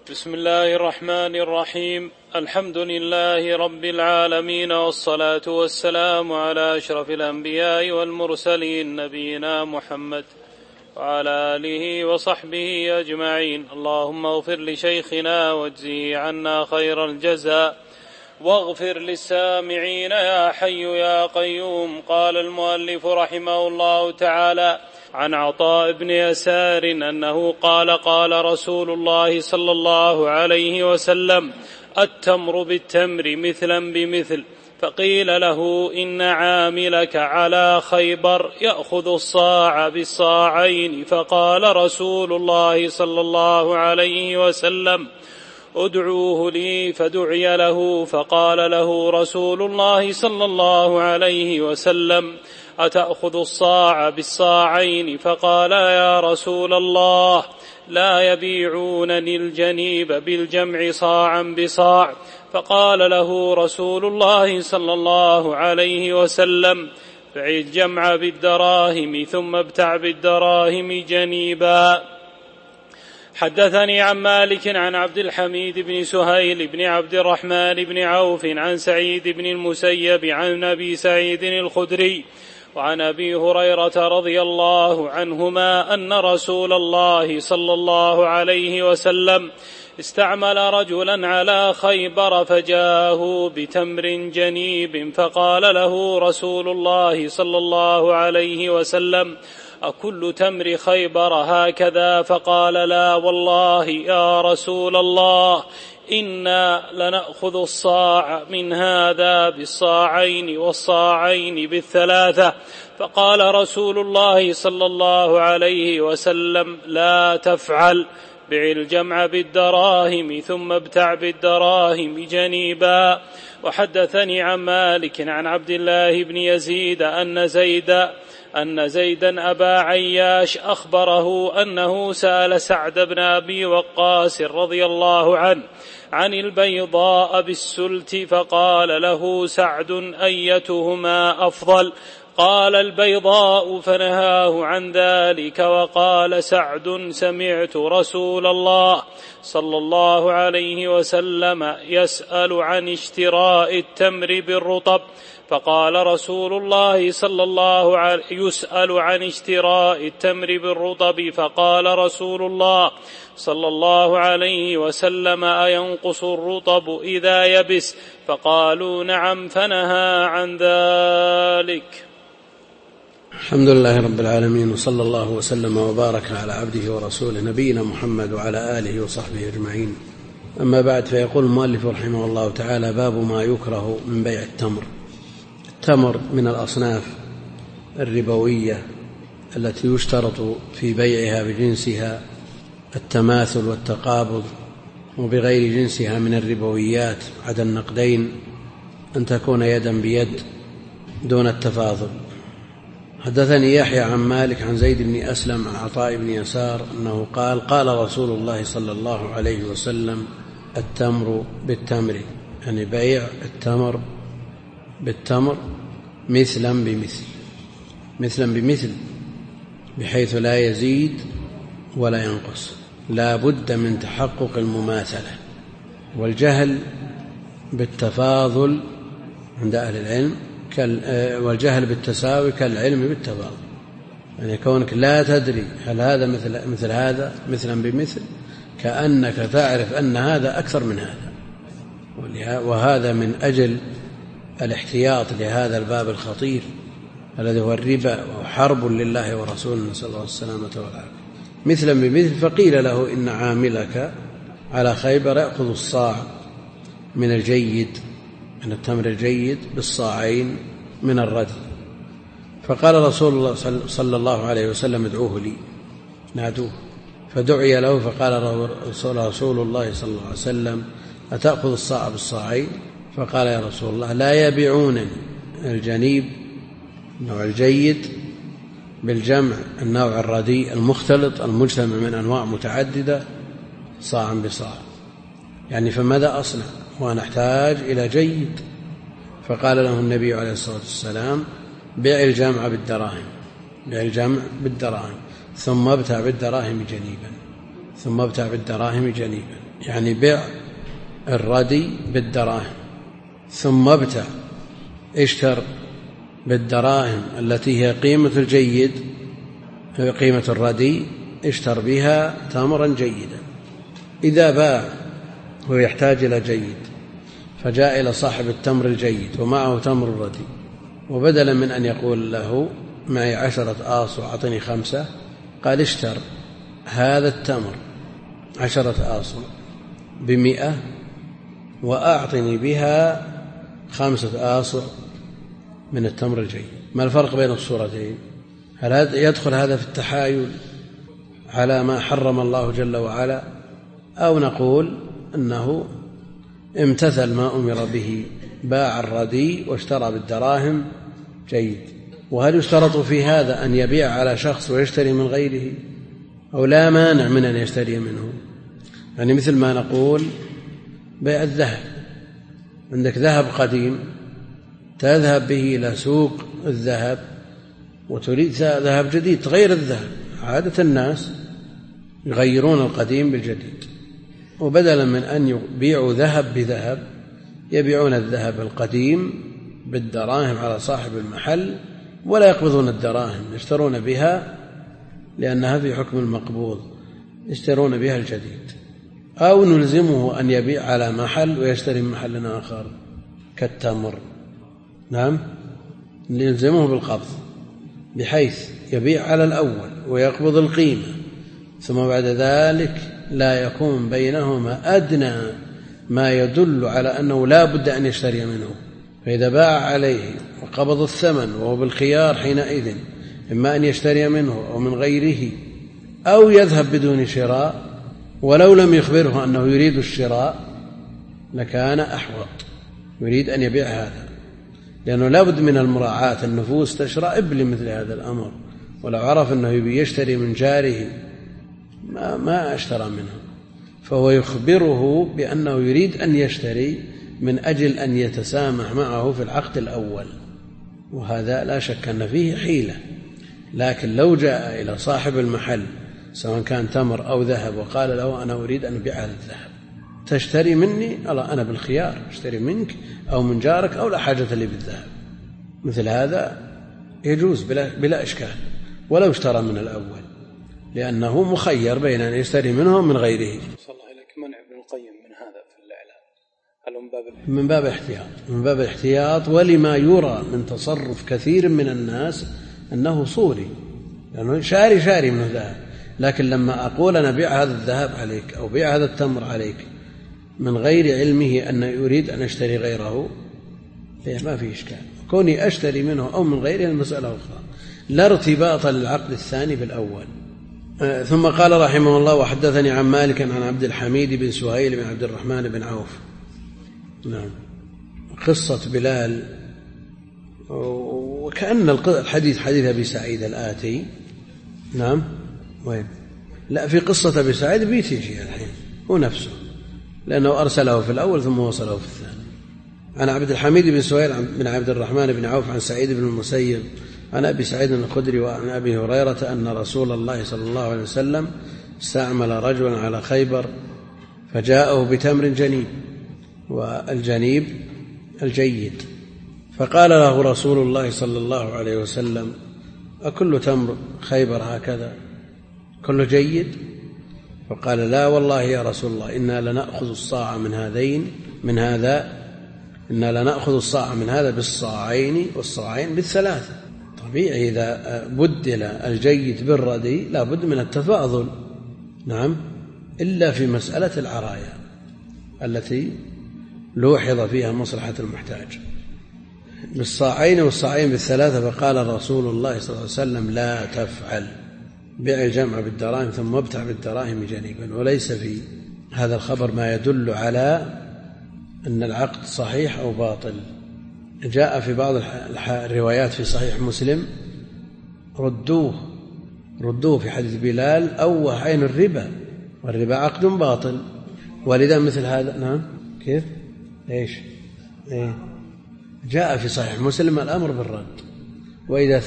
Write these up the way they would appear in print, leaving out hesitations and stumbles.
بسم الله الرحمن الرحيم. الحمد لله رب العالمين، والصلاة والسلام على أشرف الأنبياء والمرسلين، نبينا محمد وعلى آله وصحبه أجمعين. اللهم اغفر لشيخنا واجزه عنا خير الجزاء، واغفر للسامعين يا حي يا قيوم. قال المؤلف رحمه الله تعالى: عن عطاء بن يسار أنه قال: قال رسول الله صلى الله عليه وسلم: التمر بالتمر مثلا بمثل. فقيل له: إن عاملك على خيبر يأخذ الصاع بالصاعين. فقال رسول الله صلى الله عليه وسلم: ادعوه لي. فدعي له، فقال له رسول الله صلى الله عليه وسلم: أتأخذ الصاع بالصاعين؟ فقال: يا رسول الله، لا يبيعونني الجنيب بالجمع صاعا بصاع. فقال له رسول الله صلى الله عليه وسلم: بع الجمع بالدراهم ثم ابتع بالدراهم جنيبا. حدثني عن مالك عن عبد الحميد بن سهيل بن عبد الرحمن بن عوف عن سعيد بن المسيب عن أبي سعيد الخدري وعن أبي هريرة رضي الله عنهما أن رسول الله صلى الله عليه وسلم استعمل رجلا على خيبر فجاءه بتمر جنيب، فقال له رسول الله صلى الله عليه وسلم: أكل تمر خيبر هكذا؟ فقال: لا والله يا رسول الله، إنا لنأخذ الصاع من هذا بالصاعين والصاعين بالثلاثة. فقال رسول الله صلى الله عليه وسلم: لا تفعل، بع الجمع بالدراهم ثم ابتع بالدراهم جنيبا. وحدثني عن مالك عن عبد الله بن يزيد أن زيدا أبا عياش أخبره أنه سأل سعد بن أبي وقاص رضي الله عنه عن البيضاء بالسلت، فقال له سعد: أيتهما أفضل؟ قال: البيضاء. فنهاه عن ذلك. وقال سعد: سمعت رسول الله صلى الله عليه وسلم يسأل عن اشتراء التمر بالرطب. فقال رسول الله صلى الله عليه يسأل عن اشتراء التمر بالرطب. فقال رسول الله صلى الله عليه وسلم: أينقص الرطب إذا يبس؟ فقالوا: نعم. فنهى عن ذلك. الحمد لله رب العالمين، وصلى الله وسلم وبارك على عبده ورسوله نبينا محمد وعلى آله وصحبه أجمعين. أما بعد، فيقول المؤلف رحمه الله تعالى: باب ما يكره من بيع التمر. التمر من الأصناف الربوية التي يشترط في بيعها بجنسها التماثل والتقابض، وبغير جنسها من الربويات عدا النقدين أن تكون يدا بيد دون التفاضل. حدثني يحيى عن مالك عن زيد بن أسلم عن عطاء بن يسار أنه قال: قال رسول الله صلى الله عليه وسلم: التمر بالتمر، يعني بيع التمر بالتمر مثلا بمثل، مثلا بمثل، بحيث لا يزيد ولا ينقص، لا بد من تحقق المماثلة. والجهل بالتفاضل عند أهل العلم والجهل بالتساوي كالعلم بالتفاضل، يعني كونك لا تدري هل هذا مثل هذا مثلا بمثل، كأنك تعرف أن هذا أكثر من هذا. وهذا من أجل الاحتياط لهذا الباب الخطير الذي هو الربا، وهو حرب لله ورسوله، نسأل الله السلامة والعافية. مثلا بمثل. فقيل له: إن عاملك على خيبر يأخذ الصاع من الجيد، من التمر الجيد، بالصاعين من الردي. فقال رسول الله صلى الله عليه وسلم: ادعوه لي، نادوه. فدعي له، فقال رسول الله صلى الله عليه وسلم: أتأخذ الصاع بالصاعين؟ فقال: يا رسول الله، لا يبيعونني الجنيب النوع الجيد بالجمع النوع الرديء المختلط المجتمع من أنواع متعددة صاعا بصاع، يعني فماذا أصنع وأنا أحتاج إلى جيد؟ فقال له النبي عليه الصلاة والسلام: بيع الجمع بالدراهم، بيع الجمع بالدراهم ثم ابتع بالدراهم جنيبا، ثم ابتع بالدراهم جنيبا. يعني بيع الردي بالدراهم ثم ابتع، اشتر بالدراهم التي هي قيمة الجيد، هي قيمة الردي، اشتر بها تمرا جيدا. إذا باع ويحتاج إلى جيد فجاء إلى صاحب التمر الجيد ومعه تمر الردي، وبدلا من أن يقول له معي 10 آص وأعطني 5، قال اشتر هذا التمر 10 آص ب100 وأعطني بها 5 آص من التمر الجيد. ما الفرق بين الصورتين؟ هل يدخل هذا في التحايل على ما حرم الله جل وعلا، أو نقول أنه امتثل ما أمر به، باع الردي واشترى بالدراهم جيد؟ وهل يشترط في هذا أن يبيع على شخص ويشتري من غيره، أو لا مانع من أن يشتري منه؟ يعني مثل ما نقول بيع الذهب، عندك ذهب قديم تذهب به إلى سوق الذهب وتريد ذهب جديد تغير الذهب. عادة الناس يغيرون القديم بالجديد، وبدلا من أن يبيعوا ذهب بذهب يبيعون الذهب القديم بالدراهم على صاحب المحل، ولا يقبضون الدراهم، يشترون بها لأنها في حكم المقبوض، يشترون بها الجديد. أو نلزمه أن يبيع على محل ويشتري من محل آخر كالتمر، نعم، نلزمه بالقبض بحيث يبيع على الأول ويقبض القيمة، ثم بعد ذلك لا يكون بينهما أدنى ما يدل على أنه لا بد أن يشتري منه. فإذا باع عليه وقبض الثمن وهو بالخيار حينئذ إما أن يشتري منه أو من غيره، أو يذهب بدون شراء ولو لم يخبره أنه يريد الشراء لكان أحوط، يريد أن يبيع هذا، لأنه لا بد من المراعاة، النفوس تشرئب لمثل هذا الأمر، ولو عرف أنه يشتري من جاره ما اشترى منه، فهو يخبره بأنه يريد أن يشتري من أجل أن يتسامح معه في العقد الأول، وهذا لا شك أن فيه حيلة. لكن لو جاء إلى صاحب المحل سواء كان تمر أو ذهب وقال له أنا أريد أن أبيع هذا الذهب، تشتري مني؟ أنا بالخيار، اشتري منك أو من جارك أو لا حاجة لي بالذهب، مثل هذا يجوز بلا إشكال ولو اشترى من الأول، لأنه مخير بين أن يشتري منه من غيره. صلى الله عليك. منع ابن القيم من هذا في الإعلام، هل من باب الاحتياط ولما يرى من تصرف كثير من الناس أنه صوري، لأنه شاري منه ذهب، لكن لما أقول أنا بيع هذا الذهب عليك أو بيع هذا التمر عليك من غير علمه أن يريد أن أشتري غيره، ما في إشكال. كوني أشتري منه أو من غيره المسألة أخرى، لا ارتباط للعقد الثاني بالأول. ثم قال رحمه الله: وحدثني عن مالك عن عبد الحميد بن سهيل بن عبد الرحمن بن عوف. نعم، قصة بلال، وكأن الحديث حديث أبي سعيد الآتي. نعم، وين؟ لا، في قصة أبي سعيد بيتيجي الحين هو نفسه، لأنه أرسله في الأول ثم وصله في الثاني. عن عبد الحميد بن سهيل بن عبد الرحمن بن عوف عن سعيد بن المسيب عن أبي سعيد الخدري وعن أبي هريرة أن رسول الله صلى الله عليه وسلم استعمل رجلا على خيبر فجاءه بتمر جنيب، والجنيب الجيد، فقال له رسول الله صلى الله عليه وسلم: أكل تمر خيبر هكذا كله جيد؟ فقال: لا والله يا رسول الله، إنا لنأخذ الصاع من هذا إنا لنأخذ الصاع من هذا بالصاعين والصاعين بالثلاثة. طبيعي إذا بدل الجيد بالردي لا بد من التفاضل. نعم، إلا في مسألة العرايا التي لوحظ فيها مصلحة المحتاج، بالصاعين والصاعين بالثلاثة. فقال رسول الله صلى الله عليه وسلم: لا تفعل، بيع الجمع بالدراهم ثم ابتع بالدراهم جنيبا. وليس في هذا الخبر ما يدل على أن العقد صحيح أو باطل. جاء في بعض الروايات في صحيح مسلم: ردوه في حديث بلال أوه عين الربا، والربا عقد باطل. ولذا مثل هذا. نعم، كيف؟ إيش؟ جاء في صحيح مسلم الأمر بالرد، وإذا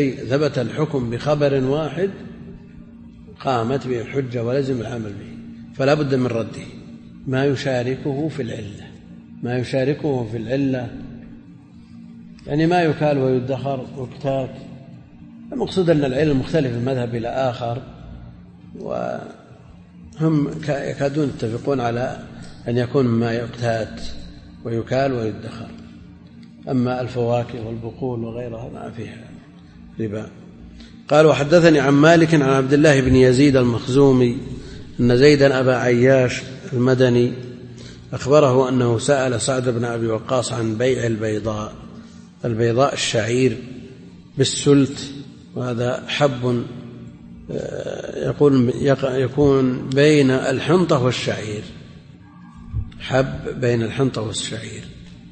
ثبت الحكم بخبر واحد قامت به الحجة ولزم العمل به. فلا بد من رده. ما يشاركه في العلة، ما يشاركه في العلة يعني ما يكال ويدخر ويكتات. المقصود أن العلم مختلف من مذهب إلى آخر، وهم يكادون يتفقون على أن يكون ما يقتات ويكال ويدخر. أما الفواكه والبقول وغيرها ما فيها ربا. قال: وحدثني عن مالك عن عبد الله بن يزيد المخزومي أن زيدا أبا عياش المدني أخبره أنه سأل سعد بن أبي وقاص عن بيع البيضاء. البيضاء الشعير بالسلت، وهذا حب يكون بين الحنطة والشعير، حب بين الحنطة والشعير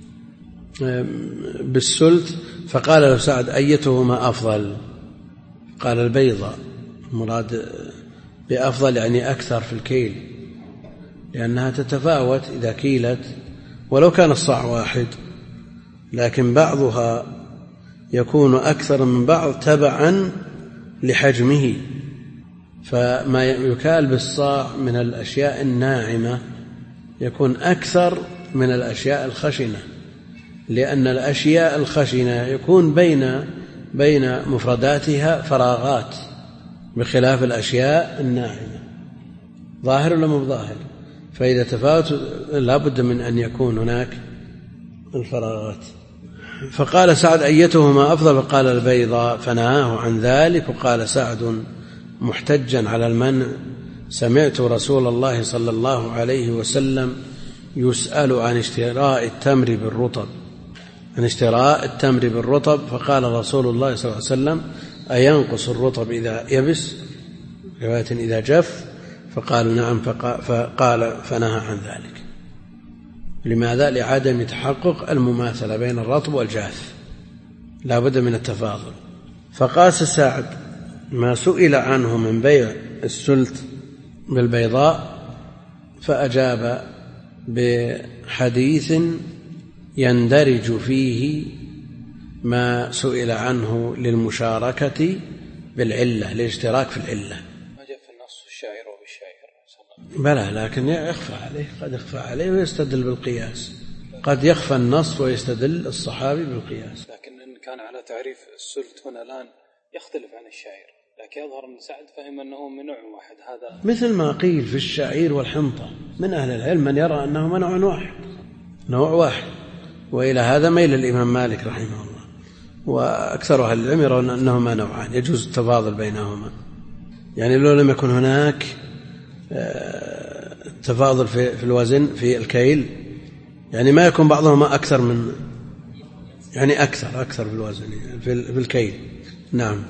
بالسلت. فقال له سعد: أيتهما أفضل؟ قال: البيضاء. مراد بأفضل يعني أكثر في الكيل، لأنها تتفاوت إذا كيلت ولو كان الصاع واحد، لكن بعضها يكون أكثر من بعض تبعا لحجمه. فما يكال بالصاع من الأشياء الناعمة يكون أكثر من الأشياء الخشنة، لأن الأشياء الخشنة يكون بين مفرداتها فراغات، بخلاف الأشياء الناعمة. ظاهر ولا مو ظاهر؟ فإذا تفاوت لا بد من أن يكون هناك الفراغات. فقال سعد: أيتهما أفضل؟ فقال: البيضاء. فنهاه عن ذلك. وقال سعد محتجا على المنع: سمعت رسول الله صلى الله عليه وسلم يسأل عن اشتراء التمر بالرطب، فقال رسول الله صلى الله عليه وسلم: أينقص الرطب إذا يبس؟ رواية إذا جف. فقالوا: نعم. فقال فنهى عن ذلك. لماذا؟ لعدم تحقق المماثلة بين الرطب والجاف، لا بد من التفاضل. فقاس سعد ما سئل عنه من بيع السلت بالبيضاء، فأجاب بحديث يندرج فيه ما سئل عنه للمشاركة بالعلة، للاشتراك في العلة. ما جاء في النص الشاعر وبالشاعر بلى، لكن يخفى عليه، قد يخفى عليه ويستدل بالقياس، قد يخفى النص ويستدل الصحابي بالقياس. لكن إن كان على تعريف السلت هنا الآن يختلف عن الشاعر، لكن يظهر أن سعد فهم أنه من نوع واحد. هذا مثل ما قيل في الشعير والحنطة، من أهل العلم من يرى أنهما نوع واحد، وإلى هذا ميل الإمام مالك رحمه الله، وأكثر أهل العلم يرون أنهما نوعان يجوز التفاضل بينهما. يعني لو لم يكن هناك تفاضل في الوزن في الكيل، يعني ما يكون بعضهما أكثر من يعني أكثر في الوزن في الكيل. نعم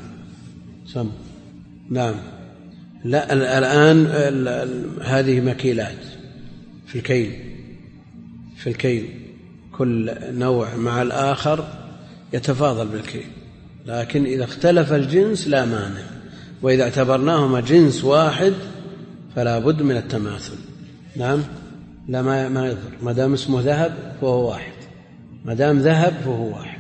نعم. لا، الآن هذه مكيلات في الكيل كل نوع مع الآخر يتفاضل بالكيل، لكن إذا اختلف الجنس لا مانع، وإذا اعتبرناهما جنس واحد فلا بد من التماثل. نعم، لا ما يضر، ما دام اسمه ذهب فهو واحد، ما دام ذهب فهو واحد.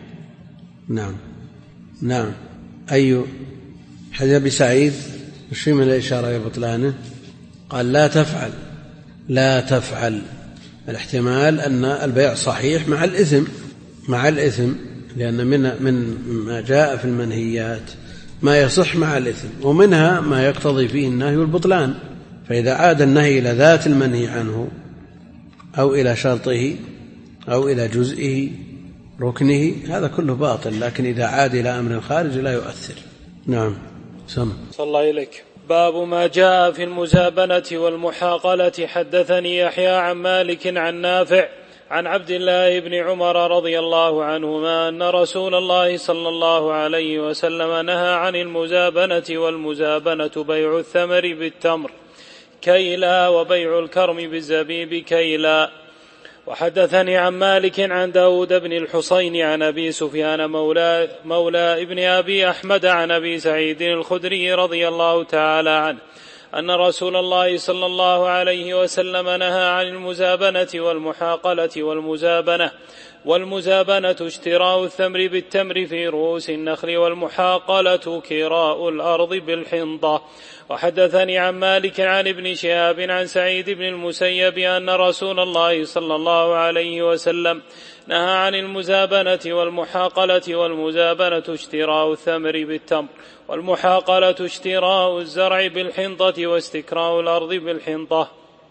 نعم. أي حديث أبي سعيد وش من الإشارة يا بطلانه؟ قال: لا تفعل. الاحتمال أن البيع صحيح مع الإثم، لأن من ما جاء في المنهيات ما يصح مع الإثم، ومنها ما يقتضي فيه النهي والبطلان. فإذا عاد النهي إلى ذات المنهي عنه أو إلى شرطه أو إلى جزئه ركنه هذا كله باطل، لكن إذا عاد إلى أمر خارج لا يؤثر. نعم. صلى الله إليك. باب ما جاء في المزابنة والمحاقلة. حدثني يحيى عن مالك عن نافع عن عبد الله بن عمر رضي الله عنهما أن رسول الله صلى الله عليه وسلم نهى عن المزابنة، والمزابنة بيع الثمر بالتمر كيلا، وبيع الكرم بالزبيب كيلا. وحدثني عن مالك عن داود بن الحصين عن أبي سفيان مولى ابن أبي أحمد عن أبي سعيد الخدري رضي الله تعالى عنه أن رسول الله صلى الله عليه وسلم نهى عن المزابنة والمحاقلة والمزابنة والمزابنة اشتراء الثمر بالتمر في رؤوس النخل، والمحاقلة كراء الأرض بالحنطة. وحدثني عن مالك عن ابن شهاب عن سعيد بن المسيب أن رسول الله صلى الله عليه وسلم نهى عن المزابنة والمحاقلة. والمزابنة اشتراء الثمر بالتمر، والمحاقلة اشتراء الزرع بالحنطة، واستكراء الأرض بالحنطة.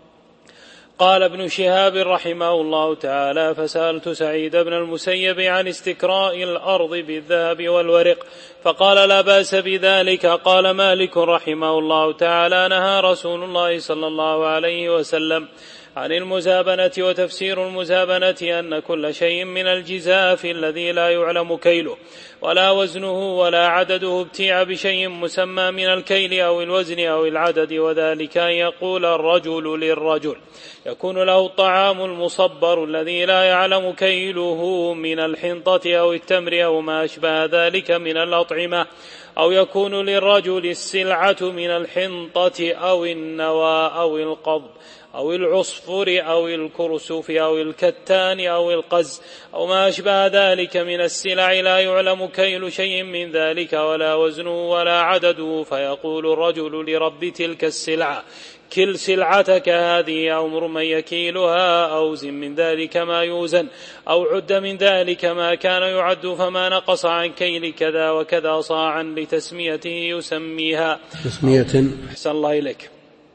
قال ابن شهاب رحمه الله تعالى: فسألت سعيد بن المسيب عن استكراء الأرض بالذهب والورق فقال: لا بأس بذلك. قال مالك رحمه الله تعالى: نهى رسول الله صلى الله عليه وسلم عن المزابنة. وتفسير المزابنة أن كل شيء من الجزاف الذي لا يعلم كيله ولا وزنه ولا عدده ابتيع بشيء مسمى من الكيل أو الوزن أو العدد، وذلك أن يقول الرجل للرجل يكون له الطعام المصبر الذي لا يعلم كيله من الحنطة أو التمر أو ما أشبه ذلك من الأطعمة، أو يكون للرجل السلعة من الحنطة أو النوى أو القضب أو العصفر أو الكرسف أو الكتان أو القز أو ما أشبه ذلك من السلع لا يعلم كيل شيء من ذلك ولا وزنه ولا عدده، فيقول الرجل لرب تلك السلعة: كل سلعتك هذه، أو مر من يكيلها، أو زن من ذلك ما يوزن، أو عد من ذلك ما كان يعد، فما نقص عن كيل كذا وكذا صاعا لتسميته يسميها. أحسن الله إليك.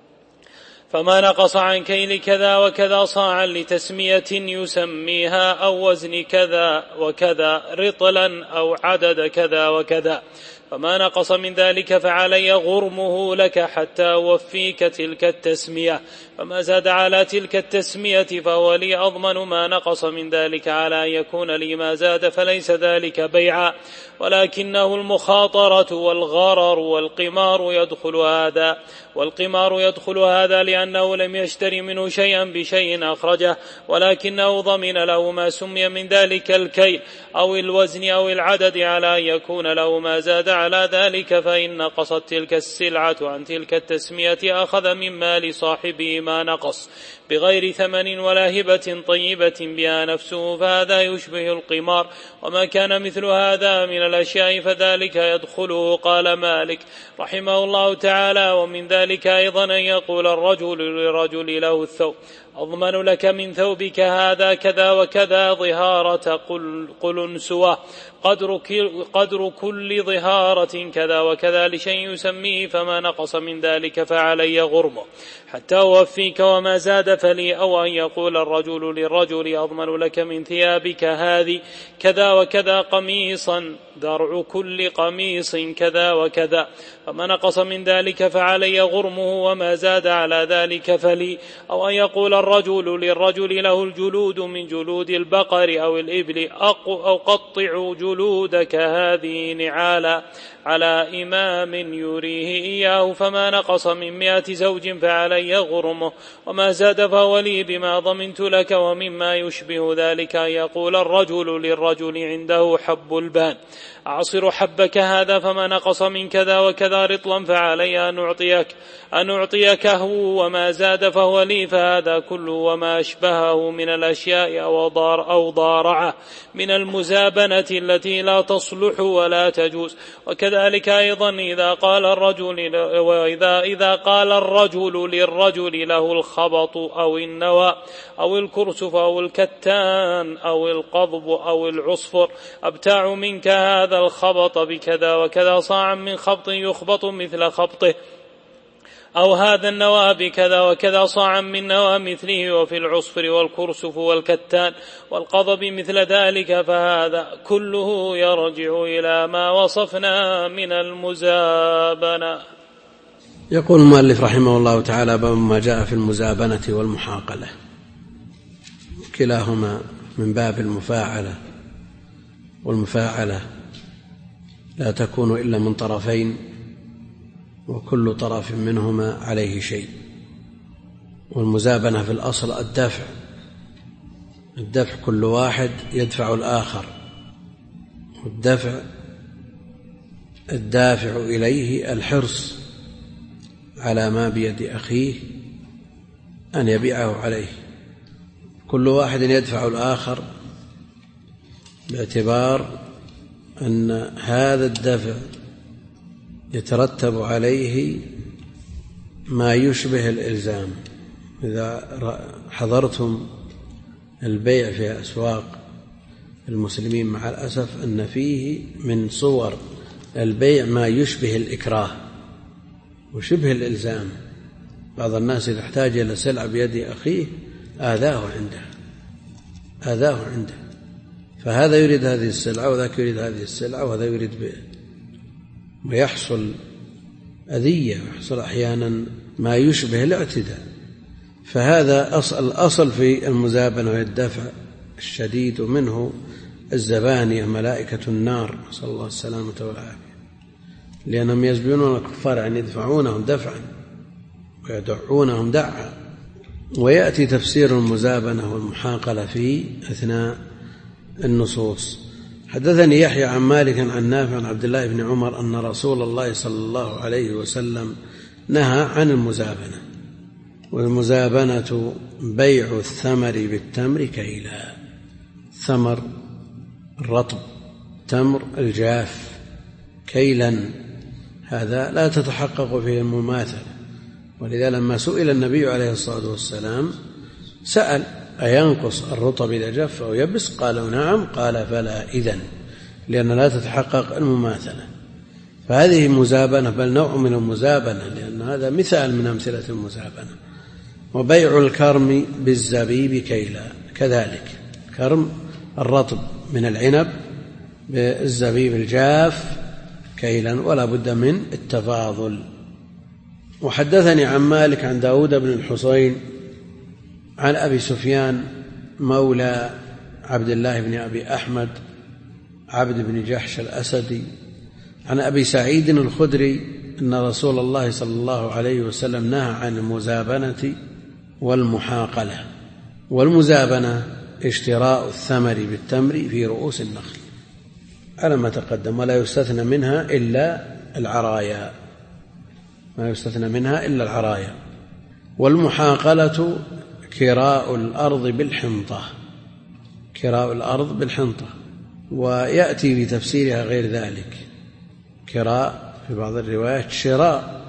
فما نقص عن كيل كذا وكذا صاعا لتسمية يسميها، أو وزن كذا وكذا رطلا، أو عدد كذا وكذا، فما نقص من ذلك فعلي غرمه لك حتى أوفيك تلك التسمية، فما زاد على تلك التسمية فهو لي أضمن ما نقص من ذلك على أن يكون لي ما زاد، فليس ذلك بيعا ولكنه المخاطرة والغرر، والقمار يدخل هذا لأنه لم يشتري منه شيئا بشيء أخرجه، ولكنه ضمن له ما سمي من ذلك الكيل أو الوزن أو العدد على أن يكون له ما زاد على ذلك، فإن نقصت تلك السلعة عن تلك التسمية أخذ من مال صاحبه ما نقص بغير ثمن ولا هبة طيبة بها نفسه، فهذا يشبه القمار. وما كان مثل هذا من الأشياء فذلك يدخله. قال مالك رحمه الله تعالى: ومن ذلك أيضا أن يقول الرجل للرجل له الثوب: أضمن لك من ثوبك هذا كذا وكذا ظهارة قلنسوة، قدر كل ظهارة كذا وكذا لشيء يسميه، فما نقص من ذلك فعلي غرمه حتى أوفيك وما زاد فلي. أو أن يقول الرجل للرجل: أضمن لك من ثيابك هذه كذا وكذا قميصا، درع كل قميص كذا وكذا، فما نقص من ذلك فعلي غرمه وما زاد على ذلك فلي. أو أن يقول الرجل للرجل له الجلود من جلود البقر أو الإبل، أو قطع جلودك هذه نعالا على إمام يريه إياه، فما نقص من 100 زوج فعلي غرمه وما زاد فهو لي بما ضمنت لك. ومما يشبه ذلك أن يقول الرجل للرجل عنده حب البان: أعصر حبك هذا، فما نقص من كذا وكذا رطلا فعلي أن أعطيكه وما زاد فهو لي، فهذا كله وما أشبهه من الأشياء أو ضارعه من المزابنة التي لا تصلح ولا تجوز. وكذلك أيضا إذا قال الرجل للرجل له الخبط أو النوى أو الكرسف أو الكتان أو القضب أو العصفر: أبتاع منك هذا الخبط بكذا وكذا صاعا من خبط يخبط مثل خبطه، أو هذا النوى بكذا وكذا صاعا من نوى مثله، وفي العصفر والكرسف والكتان والقضب مثل ذلك، فهذا كله يرجع إلى ما وصفنا من المزابنة. يقول المؤلف رحمه الله تعالى: باب ما جاء في المزابنة والمحاقلة، كلاهما من باب المفاعلة، والمفاعلة لا تكون إلا من طرفين، وكل طرف منهما عليه شيء. والمزابنة في الأصل الدفع كل واحد يدفع الآخر، الدافع إليه الحرص على ما بيد أخيه أن يبيعه عليه، كل واحد يدفع الآخر باعتبار أن هذا الدفع يترتب عليه ما يشبه الإلزام. إذا حضرتم البيع في أسواق المسلمين مع الأسف أن فيه من صور البيع ما يشبه الإكراه وشبه الإلزام. بعض الناس إذا احتاج إلى سلعة بيد أخيه آذاه عنده، فهذا يريد هذه السلعة وذاك يريد هذه السلعة وهذا يريد ويحصل أذية ويحصل أحيانا ما يشبه الاعتداء. فهذا الأصل في المزابنة والدفع الشديد، ومنه الزبانية ملائكة النار، نسأل الله السلامة والعافية، لأنهم يزبنون الكفار يعني يدفعونهم دفعا ويدعونهم دعا. ويأتي تفسير المزابنة والمحاقلة في أثناء النصوص. حدثني يحيى عن مالك عن نافع عن عبد الله بن عمر أن رسول الله صلى الله عليه وسلم نهى عن المزابنة. والمزابنة بيع الثمر بالتمر كيلا، ثمر الرطب، تمر الجاف كيلا، هذا لا تتحقق فيه المماثلة. ولذا لما سئل النبي عليه الصلاة والسلام سأل أينقص الرطب إذا جف أو يبس؟ قالوا نعم. قال فلا إذن، لأن لا تتحقق المماثلة. فهذه مزابنة، بل نوع من المزابنة، لأن هذا مثال من أمثلة المزابنة. وبيع الكرم بالزبيب كيلا كذلك، كرم الرطب من العنب بالزبيب الجاف كيلا، ولا بد من التفاضل. وحدثني عن مالك عن داود بن الحصين عن أبي سفيان مولى عبد الله بن أبي أحمد عبد بن جحش الأسدي عن أبي سعيد الخدري أن رسول الله صلى الله عليه وسلم نهى عن المزابنة والمحاقلة. والمزابنة اشتراء الثمر بالتمر في رؤوس النخل على ما تقدم، ولا يستثنى منها إلا العرايا، ما يستثنى منها إلا العرايا. والمحاقلة كراء الأرض بالحنطة، كراء الأرض بالحنطة، ويأتي بتفسيرها غير ذلك. كراء في بعض الروايات شراء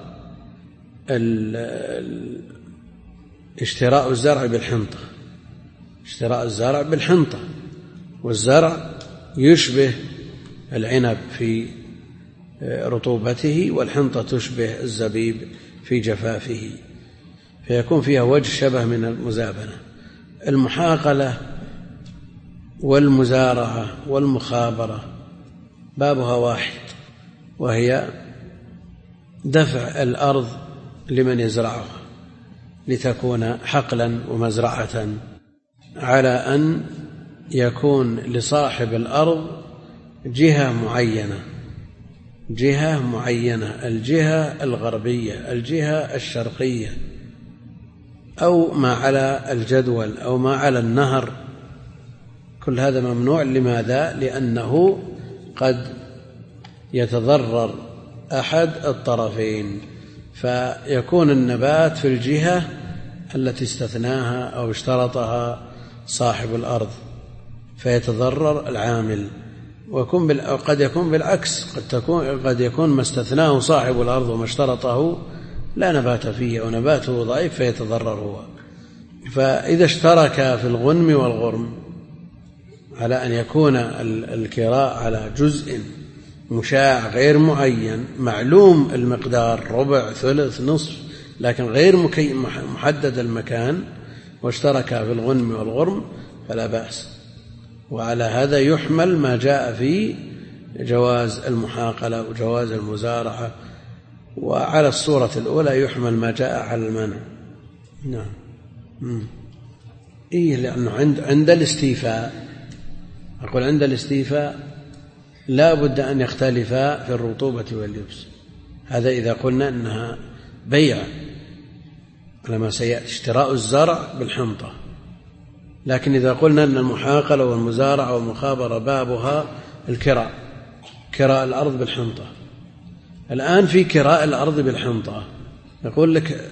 اشتراء الزرع بالحنطة، اشتراء الزرع بالحنطة، والزرع يشبه العنب في رطوبته، والحنطة تشبه الزبيب في جفافه، فيكون فيها وجه شبه من المزابنة. المحاقلة والمزارعة والمخابرة بابها واحد، وهي دفع الأرض لمن يزرعها لتكون حقلا ومزرعة، على أن يكون لصاحب الأرض جهة معينة، جهة معينة، الجهة الغربية، الجهة الشرقية، أو ما على الجدول أو ما على النهر. كل هذا ممنوع. لماذا؟ لأنه قد يتضرر أحد الطرفين، فيكون النبات في الجهة التي استثناها أو اشترطها صاحب الأرض فيتضرر العامل. وقد يكون بالعكس، قد يكون ما استثناه صاحب الأرض وما اشترطه لا نبات فيه أو نباته ضعيف فيتضرر هو. فإذا اشترك في الغنم والغرم على أن يكون الكراء على جزء مشاع غير معين معلوم المقدار، ربع ثلث نصف، لكن غير محدد المكان، واشترك في الغنم والغرم فلا بأس. وعلى هذا يحمل ما جاء في جواز المحاقلة وجواز المزارعة، وعلى الصورة الأولى يحمل ما جاء على المنع. نعم. لأنه عند الاستيفاء، أقول عند الاستيفاء لا بد أن يختلفا في الرطوبة واليبس. هذا إذا قلنا أنها بيع على ما سيأتي، اشتراء الزرع بالحنطة. لكن إذا قلنا أن المحاقلة والمزارعة والمخابرة بابها الكراء، كراء الأرض بالحنطة. الآن في كراء الأرض بالحنطة، يقول لك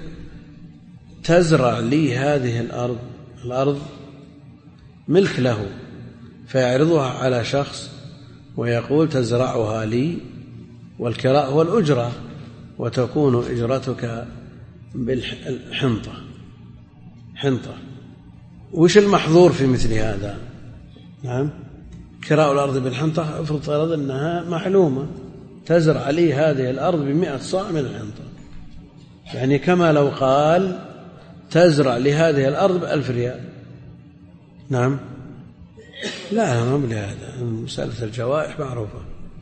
تزرع لي هذه الأرض ملك له، فيعرضها على شخص ويقول تزرعها لي، والكراء هو الأجرة، وتكون أجرتك بالحنطة. حنطة. وش المحظور في مثل هذا؟ نعم، كراء الأرض بالحنطة. افرض أنها معلومة، تزرع لي هذه الأرض ب100 صاع من الحنطة، يعني كما لو قال تزرع لهذه الأرض ب1000 ريال. نعم، لا ما بلهذا، مسألة الجوائح معروفة.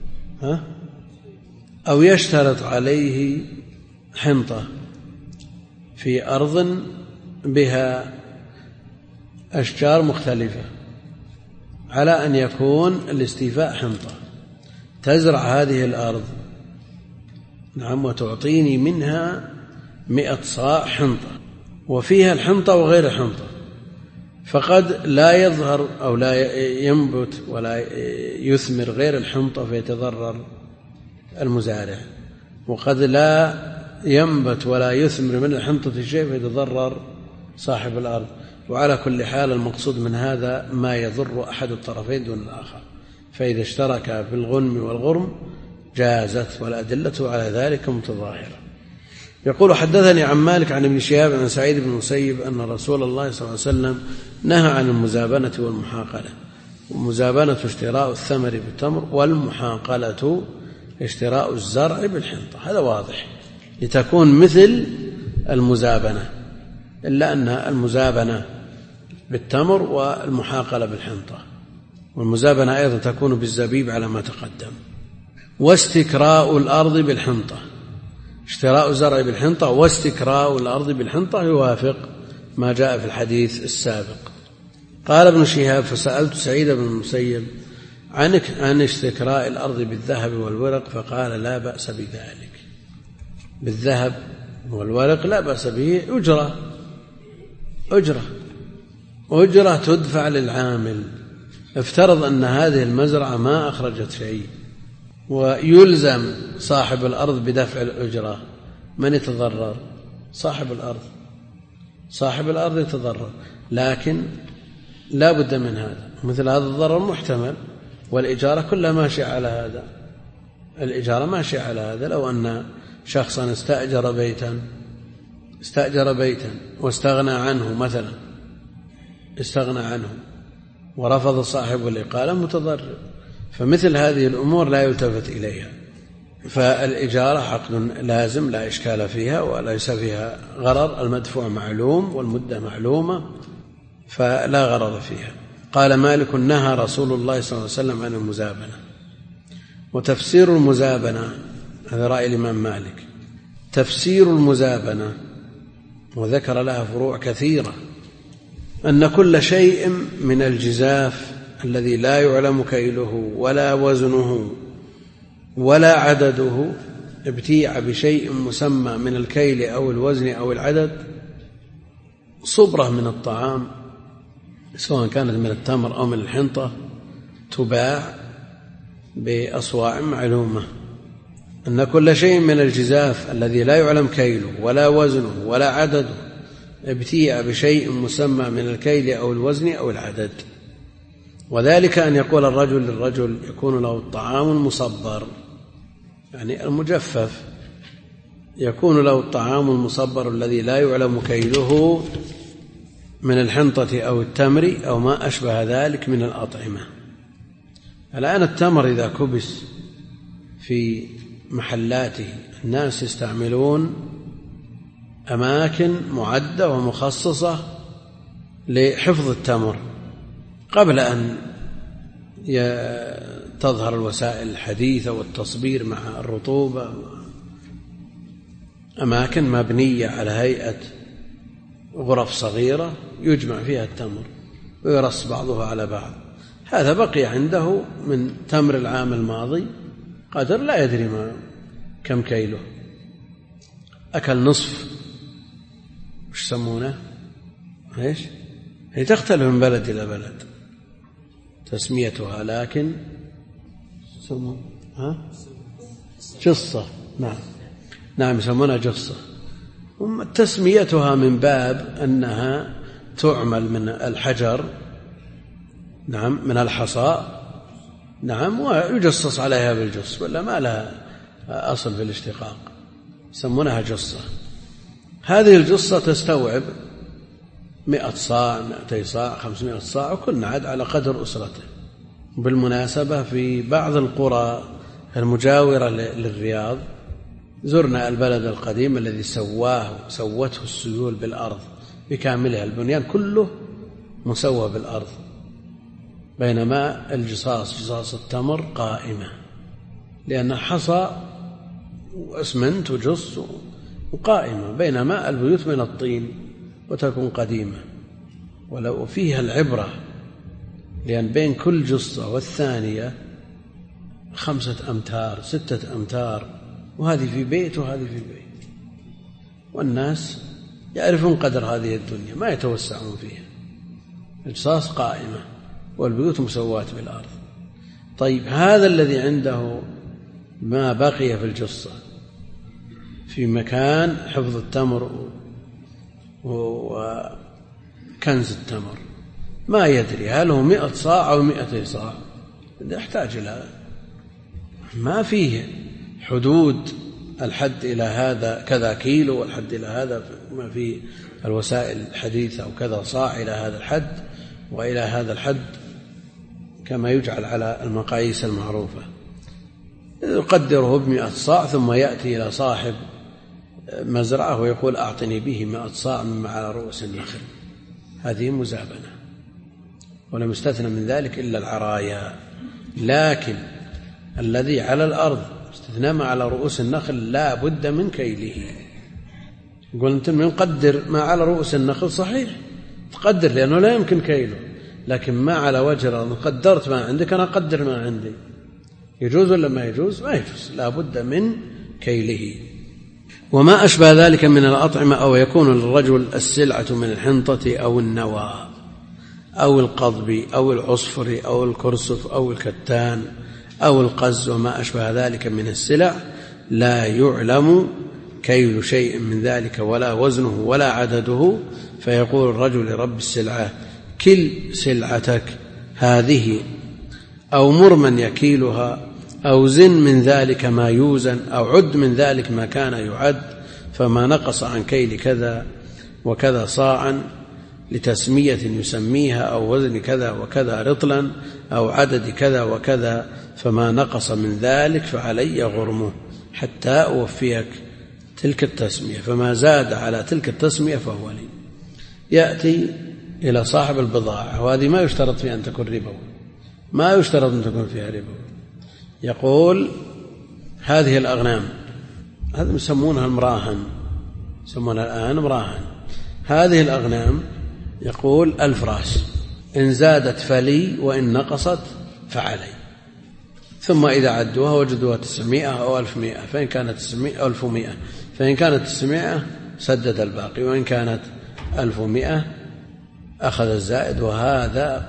أو يشترط عليه حنطة في أرض بها أشجار مختلفة على أن يكون الاستيفاء حنطة، تزرع هذه الأرض نعم وتعطيني منها 100 صاع حنطة، وفيها الحنطة وغير الحنطة، فقد لا يظهر أو لا ينبت ولا يثمر غير الحنطة فيتضرر المزارع، وقد لا ينبت ولا يثمر من الحنطة شيء فيتضرر صاحب الأرض. وعلى كل حال المقصود من هذا ما يضر أحد الطرفين دون الآخر، فإذا اشترك في الغنم والغرم جازت، والأدلة على ذلك متظاهرة. يقول حدثني عن مالك عن ابن شهاب عن سعيد بن المسيب أن رسول الله صلى الله عليه وسلم نهى عن المزابنة والمحاقلة. والمزابنة اشتراء الثمر بالتمر، والمحاقلة اشتراء الزرع بالحنطة. هذا واضح لتكون مثل المزابنة، إلا أن المزابنة بالتمر والمحاقلة بالحنطة، والمزابنة أيضا تكون بالزبيب على ما تقدم. واستكراء الأرض بالحنطة، اشتراء الزرع بالحنطة واستكراء الأرض بالحنطة يوافق ما جاء في السابق. قال ابن شهاب فسألت سعيد بن المسيب عن استكراء الأرض بالذهب والورق، فقال لا بأس بذلك. بالذهب والورق لا بأس به، أجرة تدفع للعامل. افترض أن هذه المزرعة ما أخرجت شيء ويلزم صاحب الأرض بدفع الأجرة، من يتضرر؟ صاحب الأرض يتضرر، لكن لا بد من هذا. مثل هذا الضرر محتمل، والإجارة كلها ماشية على هذا. الإجارة ماشية على هذا. لو أن شخصا استأجر بيتا واستغنى عنه مثلا، ورفض صاحب الإقالة، متضرر. فمثل هذه الأمور لا يلتفت إليها. فالإجارة عقد لازم لا إشكال فيها وليس فيها غرر، المدفوع معلوم والمدة معلومة، فلا غرر فيها. قال مالك نهى رسول الله صلى الله عليه وسلم عن المزابنة. وتفسير المزابنة، هذا رأي الإمام مالك، تفسير المزابنة وذكر لها فروع كثيرة، أن كل شيء من الجزاف الذي لا يعلم كيله ولا وزنه ولا عدده ابتيع بشيء مسمى من الكيل أو الوزن أو العدد، صبرة من الطعام سواء كانت من التمر أو من الحنطة، تباع بأصواع معلومة. أن كل شيء من الجزاف الذي لا يعلم كيله ولا وزنه ولا عدده ابتيع بشيء مسمى من الكيل أو الوزن أو العدد. وذلك أن يقول الرجل للرجل يكون له الطعام المصبر، يعني المجفف، يكون له الطعام المصبر الذي لا يعلم كيله من الحنطة أو التمر أو ما أشبه ذلك من الأطعمة. الآن التمر إذا كبس في محلاته، الناس يستعملون أماكن معدة ومخصصة لحفظ التمر قبل أن تظهر الوسائل الحديثة والتصبير مع الرطوبة، أماكن مبنية على هيئة غرف صغيرة يجمع فيها التمر ويرص بعضها على بعض. هذا بقي عنده من تمر العام الماضي قدر لا يدري كم كيلو، أكل نصف، وش يسمونه؟ ايش؟ هي تختلف من بلد إلى بلد تسميتها، لكن جصة. نعم يسمونها جصة. تسميتها من باب أنها تعمل من الحجر نعم من الحصى، نعم، ويجصص عليها بالجص، ولا ما لها أصل في الاشتقاق، يسمونها جصة. هذه الجصة تستوعب 100 صاع 200 صاع 500 صاع، وكل نعد على قدر أسرته. بالمناسبة في بعض القرى المجاورة للرياض زرنا البلد القديم الذي سوته السيول بالأرض بكاملها، البنيان كله مسوى بالأرض، بينما جصاص التمر قائمة، لأن حصى وأسمنت وجص وقائمة، بينما البيوت من الطين وتكون قديمة. ولو فيها العبرة، لأن بين كل جصة والثانية 5 أمتار 6 أمتار، وهذه في بيت وهذه في بيت، والناس يعرفون قدر هذه الدنيا ما يتوسعون فيها. الجصاص قائمة والبيوت مسوات بالأرض. طيب هذا الذي عنده ما بقي في الجصة في مكان حفظ التمر وكنز التمر، ما يدري هل هو 100 صاع أو 200 صاع، يحتاج إلى، ما فيه حدود الحد إلى هذا كذا كيلو والحد إلى هذا، ما في الوسائل الحديثة، أو كذا صاع إلى هذا الحد وإلى هذا الحد كما يجعل على المقاييس المعروفة. يقدره ب100 صاع، ثم يأتي إلى صاحب مزرعة ويقول أعطني به 100 صاع مما على رؤوس النخل. هذه مزابنة، ولم يستثنى من ذلك إلا العرايا. لكن الذي على الأرض استثناء ما على رؤوس النخل لا بد من كيله. يقول أنت نقدر ما على رؤوس النخل، صحيح تقدر لأنه لا يمكن كيله، لكن ما على وجه الأرض قدرت ما عندك، أنا أقدر ما عندي، يجوز ولا ما يجوز؟ ما يجوز، لا بد من كيله. وما أشبه ذلك من الأطعمة، أو يكون للرجل السلعة من الحنطة أو النوى أو القضب أو العصفر أو الكرسف أو الكتان أو القز وما أشبه ذلك من السلع، لا يعلم كيل شيء من ذلك ولا وزنه ولا عدده، فيقول الرجل لرب السلعة كل سلعتك هذه، أو مر من يكيلها، أو زن من ذلك ما يوزن، أو عد من ذلك ما كان يعد، فما نقص عن كيل كذا وكذا صاعا لتسمية يسميها، أو وزن كذا وكذا رطلا، أو عدد كذا وكذا، فما نقص من ذلك فعلي غرمه حتى أوفيك تلك التسمية، فما زاد على تلك التسمية فهو لي. يأتي إلى صاحب البضاعة، وهذه ما يشترط فيها أن تكون ربوي، ما يشترط أن تكون فيها ربوي. يقول هذه الأغنام، هذا يسمونها المراهن، يسمونها الآن مراهن. هذه الأغنام يقول 1000 رأس، إن زادت فلي وإن نقصت فعلي. ثم إذا عدوها وجدوها 900 أو 1100، فإن كانت 900 أو 1100، فإن كانت 900 سدد الباقي، وإن كانت 1100 أخذ الزائد. وهذا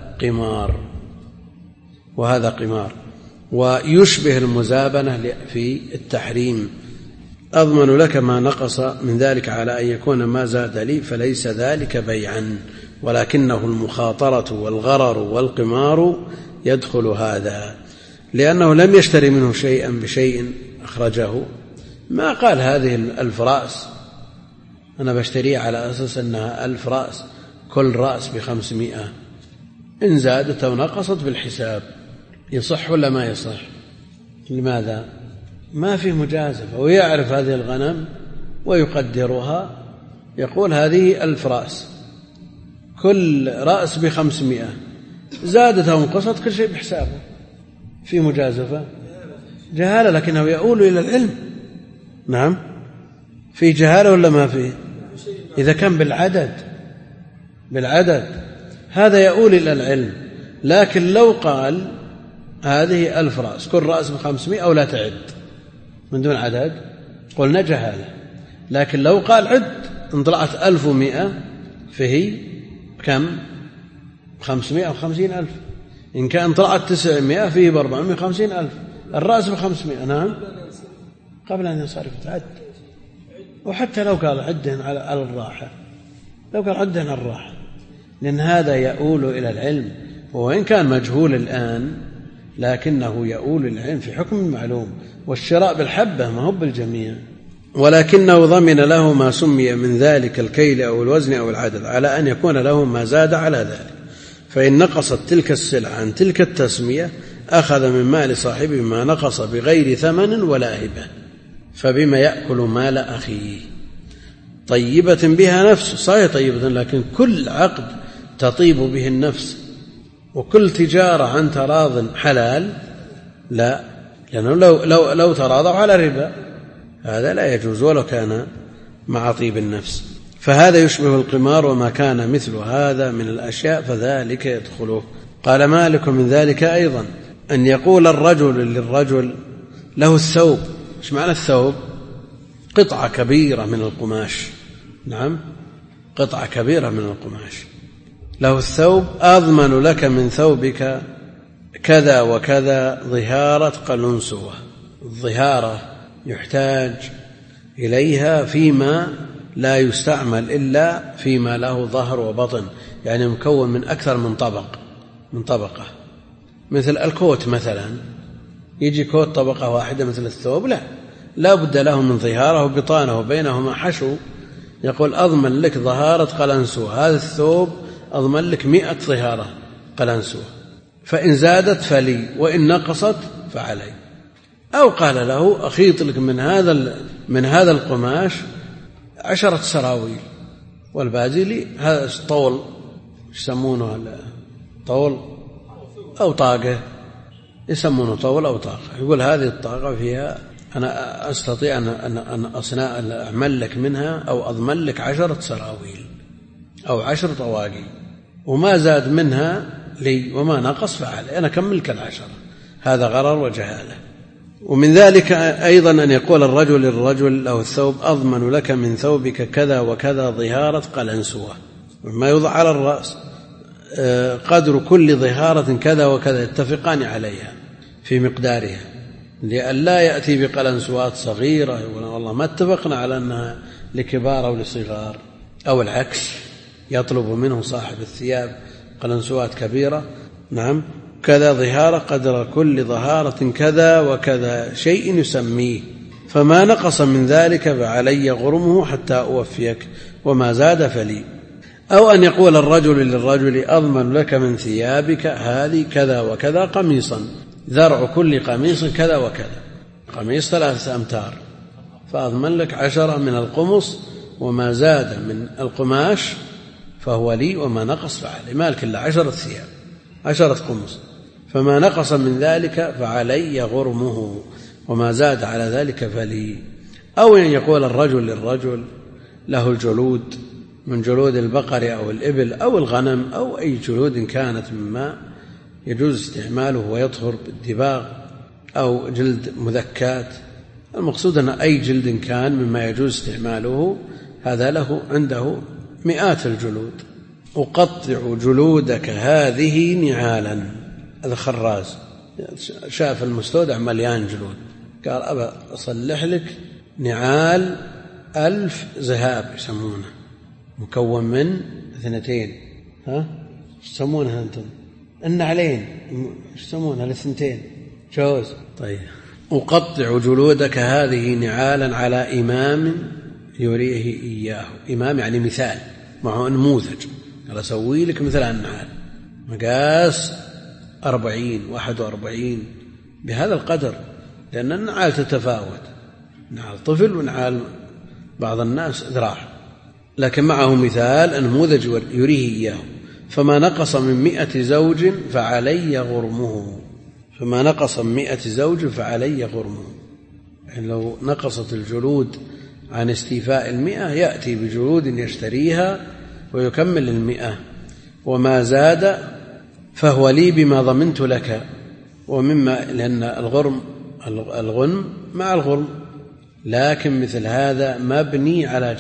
قمار، ويشبه المزابنة في التحريم. أضمن لك ما نقص من ذلك على أن يكون ما زاد لي، فليس ذلك بيعا، ولكنه المخاطرة والغرر والقمار يدخل هذا، لأنه لم يشتري منه شيئا بشيء أخرجه. ما قال هذه 1000 رأس أنا بشتريه على أساس أنها 1000 رأس، كل رأس ب500، إن زادت أو نقصت بالحساب. يصح ولا ما يصح؟ لماذا؟ ما في مجازفة، ويعرف هذه الغنم ويقدرها، يقول هذه 1000 رأس، كل رأس ب500، زادت أو انقصت كل شيء بحسابه. في مجازفة؟ جهالة، لكنه يؤول إلى العلم. نعم، في جهالة ولا ما فيه؟ إذا كان بالعدد هذا يؤول إلى العلم. لكن لو قال هذه 1000 رأس، كل رأس ب500، أو لا تعد من دون عدد، قلنا جهالة. لكن لو قال عد، إن طلعت 1100 فهي كم؟ 500 أو 50,000. إن كان طلعت 900 فيه ب450,000. الرأس ب500. نعم، قبل أن ينصرف تعد. وحتى لو قال عدهن على الراحة، لو قال عدهن على الراحة، لأن هذا يؤول إلى العلم. وإن كان مجهول الآن لكنه يؤول العين في حكم معلوم، والشراء بالحبة ما هو بالجميع، ولكنه ضمن له ما سمي من ذلك الكيل أو الوزن أو العدد على أن يكون له ما زاد على ذلك، فإن نقصت تلك السلعة عن تلك التسمية أخذ من مال صاحبه ما نقص بغير ثمن ولا هبة، فبما يأكل مال أخيه. طيبة بها نفس، صحيح طيبة، لكن كل عقد تطيب به النفس وكل تجارة عن تراض حلال لا، لأنه لو تراضوا على ربا هذا لا يجوز ولو كان مع طيب النفس. فهذا يشبه القمار، وما كان مثل هذا من الأشياء فذلك يدخله. قال مالك من ذلك أيضا أن يقول الرجل للرجل له الثوب. إيش معنى الثوب؟ قطعة كبيرة من القماش، نعم قطعة كبيرة من القماش، له الثوب أضمن لك من ثوبك كذا وكذا ظهارة قلنسوة. الظهارة يحتاج إليها فيما لا يستعمل إلا فيما له ظهر وبطن، يعني مكون من أكثر من طبقة، مثل الكوت مثلا، يجي كوت طبقة واحدة مثل الثوب، لا بد له من ظهاره وبطانه وبينهما حشو، يقول أضمن لك ظهارة قلنسوة، هذا الثوب أضمن لك 100 ظهارة قلنسوة، فإن زادت فلي وإن نقصت فعلي. أو قال له أخيط لك من هذا القماش 10 سراويل والباقي لي، هذا طول يسمونه طول أو طاقة، يسمونه طول أو طاقة، يقول هذه الطاقة فيها أنا أستطيع أن أعمل لك منها أو أضمن لك 10 سراويل أو 10 طواقي، وما زاد منها لي وما نقص فعلي، أنا كملك 10. هذا غرر وجهالة. ومن ذلك أيضا أن يقول الرجل للرجل له الثوب أضمن لك من ثوبك كذا وكذا ظهارة قلنسوة، وما يوضع على الرأس قدر كل ظهارة كذا وكذا، يتفقان عليها في مقدارها، لأن لا يأتي بقلنسوات صغيرة يقول والله ما اتفقنا على أنها لكبار أو لصغار، أو العكس يطلب منه صاحب الثياب قلنسوات كبيرة، نعم كذا ظهارة قدر كل ظهارة كذا وكذا شيء يسميه، فما نقص من ذلك فعلي غرمه حتى أوفيك وما زاد فلي. أو أن يقول الرجل للرجل أضمن لك من ثيابك هذه كذا وكذا قميصا، ذرع كل قميص كذا وكذا، قميص 3 أمتار، فأضمن لك 10 من القمص، وما زاد من القماش فهو لي وما نقص فعلي، مالك إلا 10 ثياب 10 قمص، فما نقص من ذلك فعلي غرمه وما زاد على ذلك فلي. أو أن يقول الرجل للرجل له الجلود من جلود البقر أو الإبل أو الغنم أو أي جلود كانت مما يجوز استعماله ويطهر بالدباغ، أو جلد مذكات، المقصود أن أي جلد كان مما يجوز استعماله هذا له عنده 100 الجلود. أقطع جلودك هذه نعالا، هذا خراز شاف المستودع مليان جلود، قال أبا أصلح لك نعال 1000 ذهاب يسمونه، مكون من 2، يسمونها أنتم النعلين، يسمونها 2 جوز. طيب أقطع جلودك هذه نعالا على إمام يريه إياه، إمام يعني مثال معه نموذج، قال أسوي لك مثل النعال مقاس 40 41 بهذا القدر، لأن النعال تتفاوت، نعال طفل ونعال بعض الناس ذراع، لكن معه مثال نموذج يريه إياه. فما نقص من 100 زوج فعلي غرمه، فما نقص من 100 زوج فعلي غرمه، يعني لو نقصت الجلود عن استيفاء 100 يأتي بجلود يشتريها ويكمل 100، وما زاد فهو لي بما ضمنت لك. ومما لأن الغنم مع الغرم، لكن مثل هذا مبني على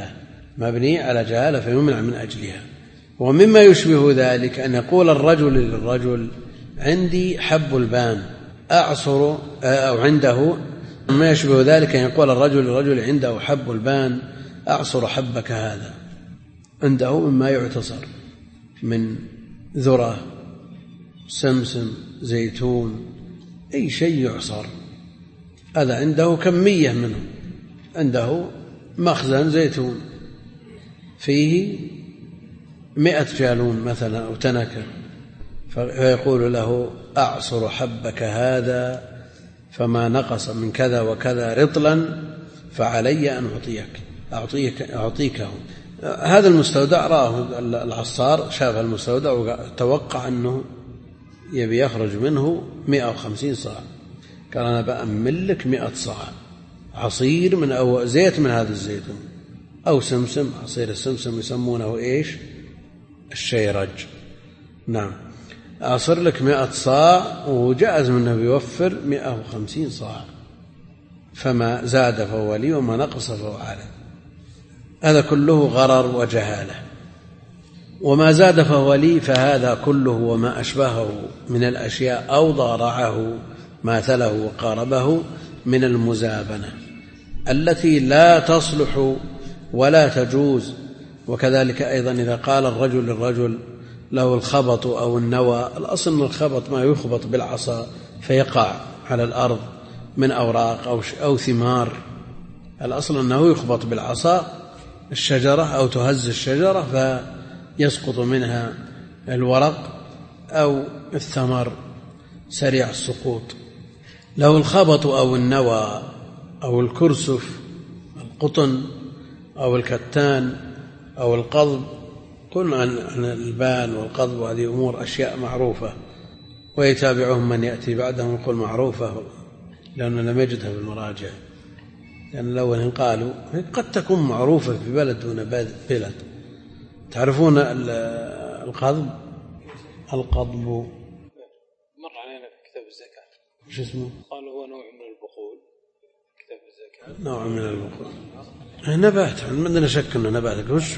جهالة فيمنع من أجلها. ومما يشبه ذلك أن يقول الرجل للرجل عندي حب البان أعصر، أو عنده ما يشبه ذلك أن يقول الرجل للرجل عنده حب البان أعصر حبك هذا، عنده مما يعتصر من ذرة سمسم، زيتون، أي شيء يعصر، هذا عنده كمية منه، عنده مخزن زيتون فيه 100 جالون مثلا أو تنكة، فيقول له أعصر حبك هذا فما نقص من كذا وكذا رطلا فعلي أن أعطيكه. هذا المستودع راه العصار، شاف المستودع وتوقع أنه يبي يخرج منه 150 صاع، قال أنا بأمن لك 100 صاع عصير من أو زيت من هذا الزيتون أو سمسم، عصير السمسم يسمونه إيش؟ الشيرج. نعم، أعصر لك 100 صاع، وجاز منه بيوفر 150 صاع، فما زاد فهو لي وما نقص فهو علي. هذا كله غرر وجهالة. وما زاد فهو لي فهذا كله وما أشبهه من الأشياء أو ضارعه ماثله وقاربه من المزابنة التي لا تصلح ولا تجوز. وكذلك أيضا إذا قال الرجل للرجل له الخبط أو النوى، الأصل من الخبط ما يخبط بالعصا فيقع على الأرض من أوراق أو ثمار، الأصل أنه يخبط بالعصا الشجرة أو تهز الشجرة فيسقط منها الورق أو الثمر سريع السقوط. له الخبط أو النوى أو الكرسف، القطن أو الكتان أو القضب، قلنا عن البان والقضب، وهذه أمور أشياء معروفة، ويتابعهم من يأتي بعدهم يقول معروفة لأننا لم يجدها في المراجع، لأن الأول قالوا قد تكون معروفة في بلد دون بلد. تعرفون القضب؟ القضب مر علينا في كتاب الزكاة، وش اسمه؟ قالوا هو نوع من البقول، كتاب الزكاة نوع من البقول، نبات، عندنا شك أنه نبات. وش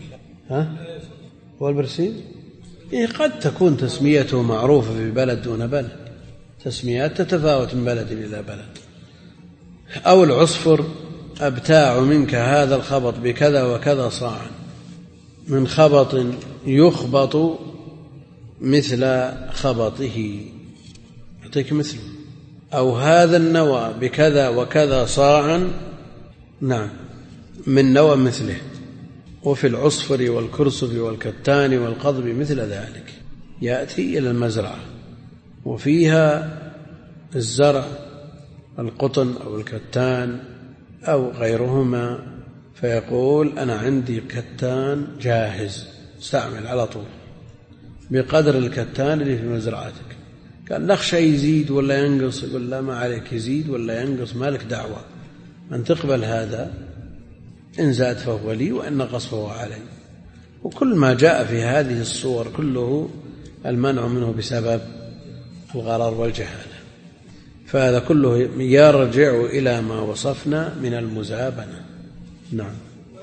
هو البرسيم؟ قد تكون تسميته معروفة في بلد دون بلد، تسميات تتفاوت من بلد إلى بلد. أو العصفر، أبتاع منك هذا الخبط بكذا وكذا صاعا، من خبط يخبط مثل خبطه، يعطيك مثله. أو هذا النوى بكذا وكذا صاعا، نعم، من نوى مثله. وفي العصفر والكرسف والكتان والقضب مثل ذلك، يأتي إلى المزرعة وفيها الزرع، القطن أو الكتان أو غيرهما، فيقول أنا عندي كتان جاهز استعمل على طول بقدر الكتان اللي في مزرعتك. كان نخشى يزيد ولا ينقص، يقول لا ما عليك، يزيد ولا ينقص ما لك دعوة، أن تقبل هذا، إن زاد فهو لي وإن نقص فهو علي. وكل ما جاء في هذه الصور كله المنع منه بسبب الغرر والجهالة، فهذا كله يرجع إلى ما وصفنا من المزابنة. نعم،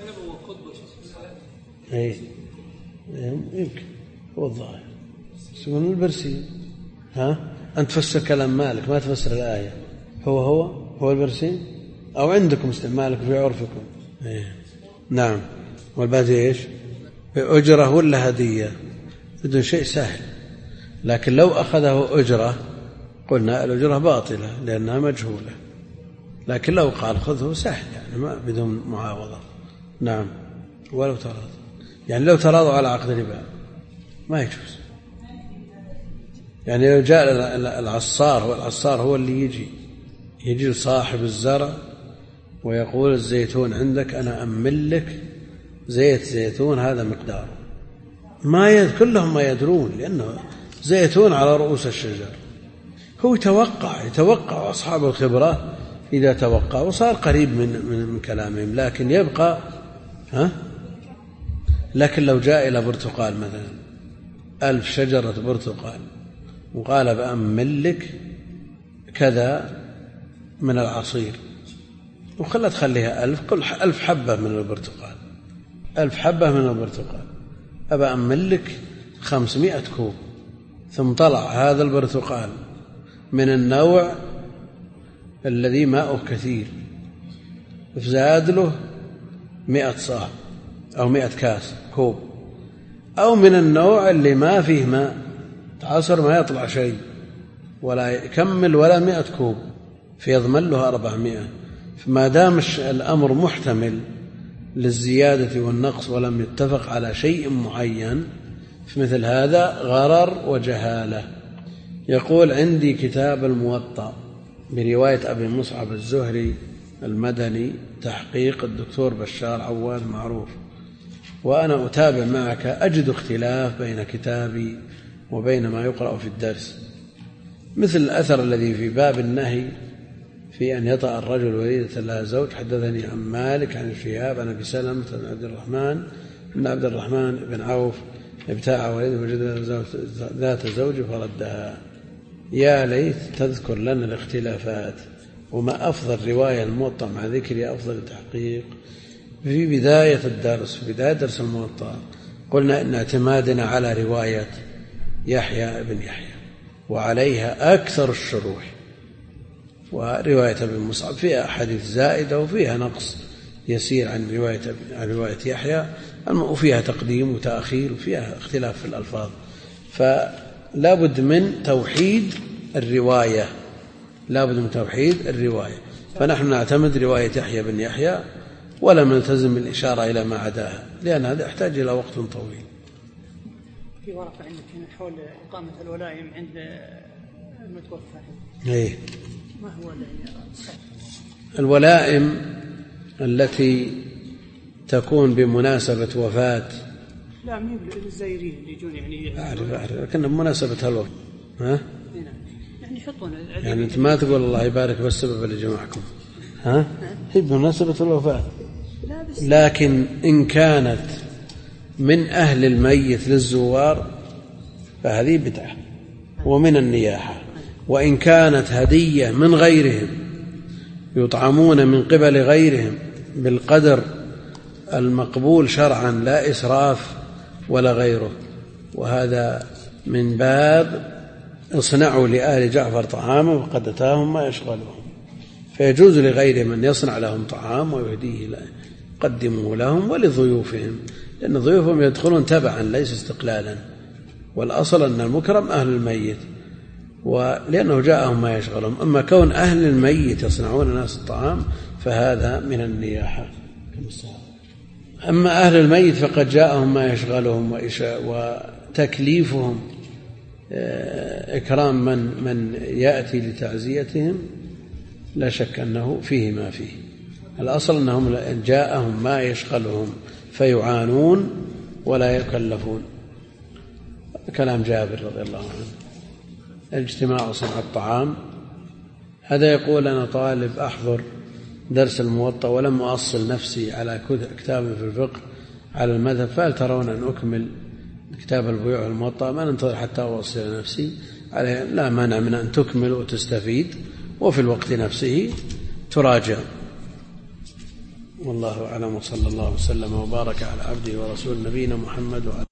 يمكن هو الظاهر من البرسيم. أنت تفسر كلام مالك ما تفسر الآية. هو البرسيم، أو عندكم مالك في عرفكم. نعم، والباقي إيش؟ بأجرة ولا هدية؟ بدون شيء سهل، لكن لو أخذه أجرة قلنا الأجرة باطلة لأنها مجهولة، لكن لو قال خذه سهل يعني ما بدون معاوضة. نعم، ولو تراض، يعني لو تراضوا على عقد ربا ما يجوز. يعني لو جاء العصار، والعصار هو اللي يجي لصاحب الزرع ويقول الزيتون عندك أنا أمن لك زيت زيتون هذا مقداره، كلهم ما يدرون، لأنه زيتون على رؤوس الشجر. هو يتوقع أصحاب الخبرة إذا توقع وصار قريب من كلامهم، لكن يبقى لكن لو جاء إلى برتقال مثلا 1000 شجرة برتقال وقال بأمن لك كذا من العصير، تخليها 1000، كل 1000 حبة من البرتقال، 1000 حبة من البرتقال، أبا أمن لك 500 كوب، ثم طلع هذا البرتقال من النوع الذي ماءه كثير، فزاد له 100 صاع أو 100 كاس كوب، أو من النوع اللي ما فيه ماء تعصر ما يطلع شيء ولا يكمل ولا 100 كوب فيضمن له 400. فما دام الأمر محتمل للزيادة والنقص ولم يتفق على شيء معين فمثل هذا غرر وجهالة. يقول: عندي كتاب الموطأ برواية أبي مصعب الزهري المدني تحقيق الدكتور بشار عواد معروف، وأنا أتابع معك أجد اختلاف بين كتابي وبين ما يقرأ في الدرس، مثل الأثر الذي في باب النهي في أن يطأ الرجل وليدة لها زوج. حدثني عن مالك عن الشهاب عن أبي سلمة بن عبد الرحمن بن عوف ابتاع وليده وجد ذات زوج فردها. يا ليت تذكر لنا الاختلافات وما أفضل رواية الموطأ مع ذكر أفضل التحقيق. في بداية الدرس، في بداية درس الموطأ، قلنا إن اعتمادنا على رواية يحيى بن يحيى وعليها أكثر الشروح، ورواية ابن مصعب فيها أحاديث زائدة وفيها نقص يسير عن رواية يحيى، وفيها تقديم وتأخير وفيها اختلاف في الألفاظ. فلا بد من توحيد الرواية، فنحن نعتمد رواية يحيى بن يحيى ولا نلتزم بالإشارة إلى ما عداها، لأن هذا يحتاج إلى وقت طويل. في ورقة عندك حول إقامة الولائم عند المتوفى. إيه. ما هو الولائم التي تكون بمناسبة وفاة؟ لا، مين الزائرين اللي يجون يعني. أعرف لكن بمناسبة الوفاة. ها؟ يعني يحطون يعني أنت ما تقول الله يبارك بالسبب اللي جمعكم. ها؟ هي بمناسبة الوفاة. لكن إن كانت من أهل الميت للزوار فهذه بدعة ومن النياحة. وإن كانت هدية من غيرهم يطعمون من قبل غيرهم بالقدر المقبول شرعا لا إسراف ولا غيره، وهذا من باب اصنعوا لآل جعفر طعاما وقد أتاهم ما يشغلهم، فيجوز لغيرهم أن يصنع لهم طعام ويهديه قدموا لهم ولضيوفهم، لأن ضيوفهم يدخلون تبعا ليس استقلالا، والأصل أن المكرم أهل الميت ولأنه جاءهم ما يشغلهم. أما كون أهل الميت يصنعون الناس الطعام فهذا من النياحة. أما أهل الميت فقد جاءهم ما يشغلهم وتكليفهم إكرام من يأتي لتعزيتهم لا شك أنه فيه ما فيه. الأصل أنهم جاءهم ما يشغلهم فيعانون ولا يكلفون. كلام جابر رضي الله عنه. الاجتماع صنع الطعام. هذا يقول: أنا طالب أحضر درس الموطأ ولم أؤصل نفسي على كتاب في الفقه على المذهب، فهل ترون أن أكمل كتاب البيوع الموطأ؟ ما ننتظر حتى أوصل نفسي عليه. لا مانع من أن تكمل وتستفيد وفي الوقت نفسه تراجع. والله أعلم، وصلى الله وسلم وبارك على عبده ورسول نبينا محمد وعلى